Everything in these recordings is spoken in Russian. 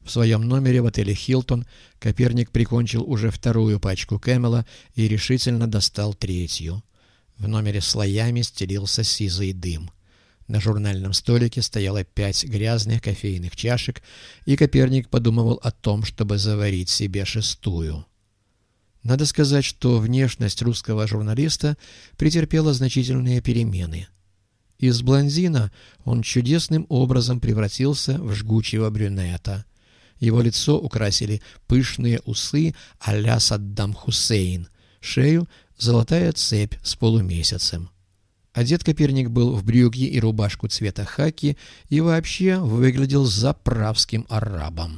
В своем номере в отеле «Хилтон» Коперник прикончил уже вторую пачку Кэмела и решительно достал третью. В номере слоями стелился сизый дым. На журнальном столике стояло 5 грязных кофейных чашек, и Коперник подумывал о том, чтобы заварить себе 6-ю. Надо сказать, что внешность русского журналиста претерпела значительные перемены. Из блондина он чудесным образом превратился в жгучего брюнета. Его лицо украсили пышные усы а-ля Саддам Хусейн, шею — золотая цепь с полумесяцем. Одет Коперник был в брюки и рубашку цвета хаки и вообще выглядел заправским арабом.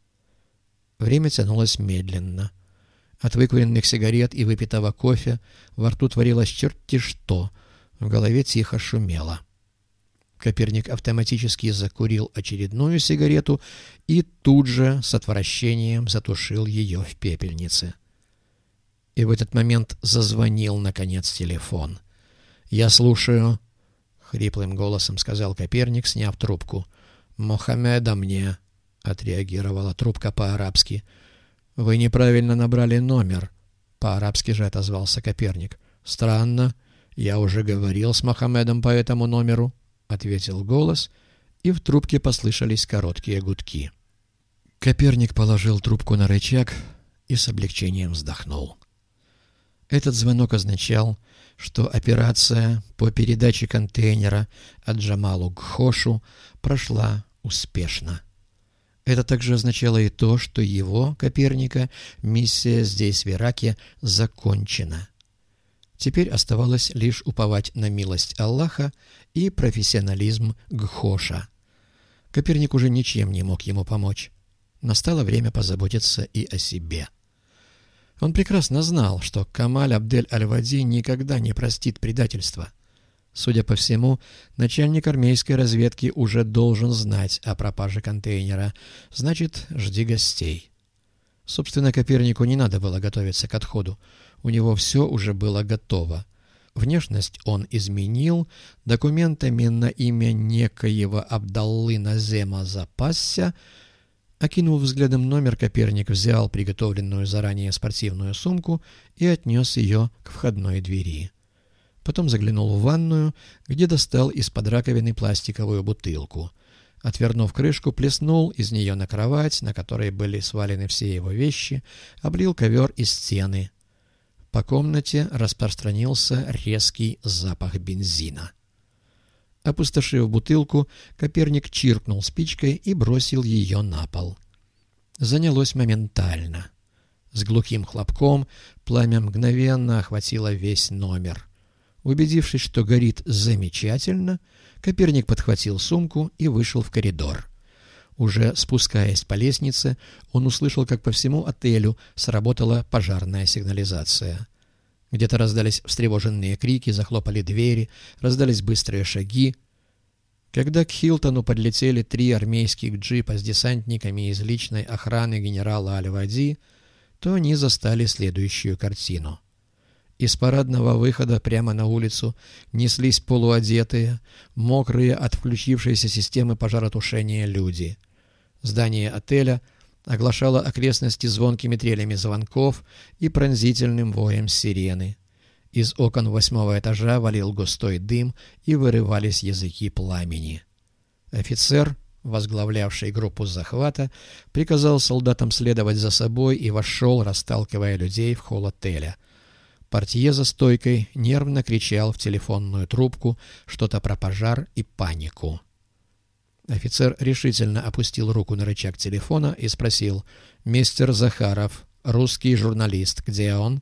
Время тянулось медленно. От выкуренных сигарет и выпитого кофе во рту творилось черти что, в голове тихо шумело. Коперник автоматически закурил очередную сигарету и тут же с отвращением затушил ее в пепельнице. И в этот момент зазвонил, наконец, телефон. «Я слушаю», — хриплым голосом сказал Коперник, сняв трубку. «Мохаммеда мне», — отреагировала трубка по-арабски. «Вы неправильно набрали номер», — по-арабски же отозвался Коперник. «Странно. Я уже говорил с Мохаммедом по этому номеру», — ответил голос, и в трубке послышались короткие гудки. Коперник положил трубку на рычаг и с облегчением вздохнул. Этот звонок означал, что операция по передаче контейнера от Джамалу к Хошу прошла успешно. Это также означало и то, что его, Коперника, миссия здесь, в Ираке, закончена. Теперь оставалось лишь уповать на милость Аллаха и профессионализм Гхоша. Коперник уже ничем не мог ему помочь. Настало время позаботиться и о себе. Он прекрасно знал, что Камаль Абдель-Аль-Вади никогда не простит предательства. Судя по всему, начальник армейской разведки уже должен знать о пропаже контейнера. Значит, жди гостей. Собственно, Копернику не надо было готовиться к отходу. У него все уже было готово. Внешность он изменил, документами на имя некоего Абдаллы Назема запасся. Окинув взглядом номер, Коперник взял приготовленную заранее спортивную сумку и отнес ее к входной двери. Потом заглянул в ванную, где достал из-под раковины пластиковую бутылку. Отвернув крышку, плеснул из нее на кровать, на которой были свалены все его вещи, облил ковер и стены. По комнате распространился резкий запах бензина. Опустошив бутылку, Коперник чиркнул спичкой и бросил ее на пол. Занялось моментально. С глухим хлопком пламя мгновенно охватило весь номер. Убедившись, что горит замечательно, Коперник подхватил сумку и вышел в коридор. Уже спускаясь по лестнице, он услышал, как по всему отелю сработала пожарная сигнализация. Где-то раздались встревоженные крики, захлопали двери, раздались быстрые шаги. Когда к Хилтону подлетели 3 армейских джипа с десантниками из личной охраны генерала Аль-Вади, то они застали следующую картину. Из парадного выхода прямо на улицу неслись полуодетые, мокрые от включившейся системы пожаротушения люди. Здание отеля оглашало окрестности звонкими трелями звонков и пронзительным воем сирены. Из окон 8-го этажа валил густой дым и вырывались языки пламени. Офицер, возглавлявший группу захвата, приказал солдатам следовать за собой и вошел, расталкивая людей в холл отеля. Портье за стойкой нервно кричал в телефонную трубку что-то про пожар и панику. Офицер решительно опустил руку на рычаг телефона и спросил: «Мистер Захаров, русский журналист, где он?»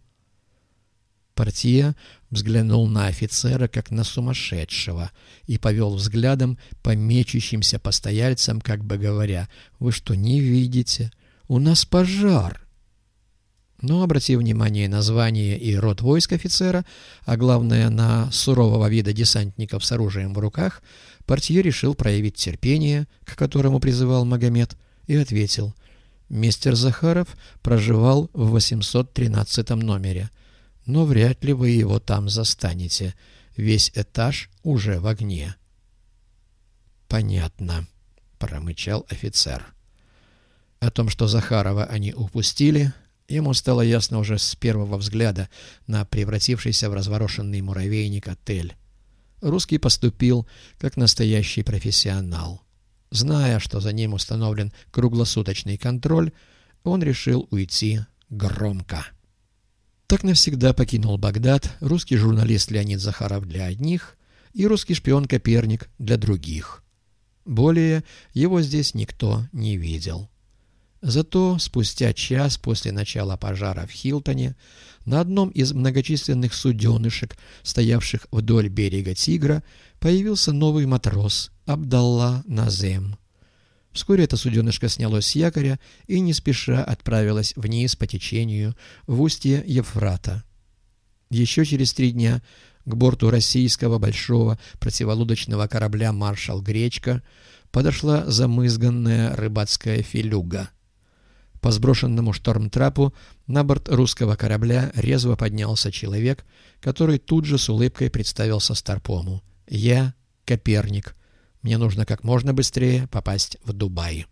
Портье взглянул на офицера как на сумасшедшего и повел взглядом по мечущимся постояльцам, как бы говоря: «Вы что, не видите? У нас пожар!» Но, обратив внимание на звание и род войск офицера, а главное на сурового вида десантников с оружием в руках, портье решил проявить терпение, к которому призывал Магомед, и ответил: «Мистер Захаров проживал в 813 номере, но вряд ли вы его там застанете. Весь этаж уже в огне». «Понятно», — промычал офицер. О том, что Захарова они упустили, ему стало ясно уже с первого взгляда на превратившийся в разворошенный муравейник отель. Русский поступил как настоящий профессионал. Зная, что за ним установлен круглосуточный контроль, он решил уйти громко. Так навсегда покинул Багдад русский журналист Леонид Захаров для одних и русский шпион Коперник для других. Более его здесь никто не видел. Зато спустя час после начала пожара в Хилтоне на одном из многочисленных суденышек, стоявших вдоль берега Тигра, появился новый матрос Абдалла Назем. Вскоре это суденышко снялось с якоря и не спеша отправилось вниз по течению в устье Евфрата. Еще через 3 дня к борту российского большого противолодочного корабля «Маршал Гречка» подошла замызганная рыбацкая филюга. По сброшенному штормтрапу на борт русского корабля резво поднялся человек, который тут же с улыбкой представился Старпому. «Я Коперник. Мне нужно как можно быстрее попасть в Дубай».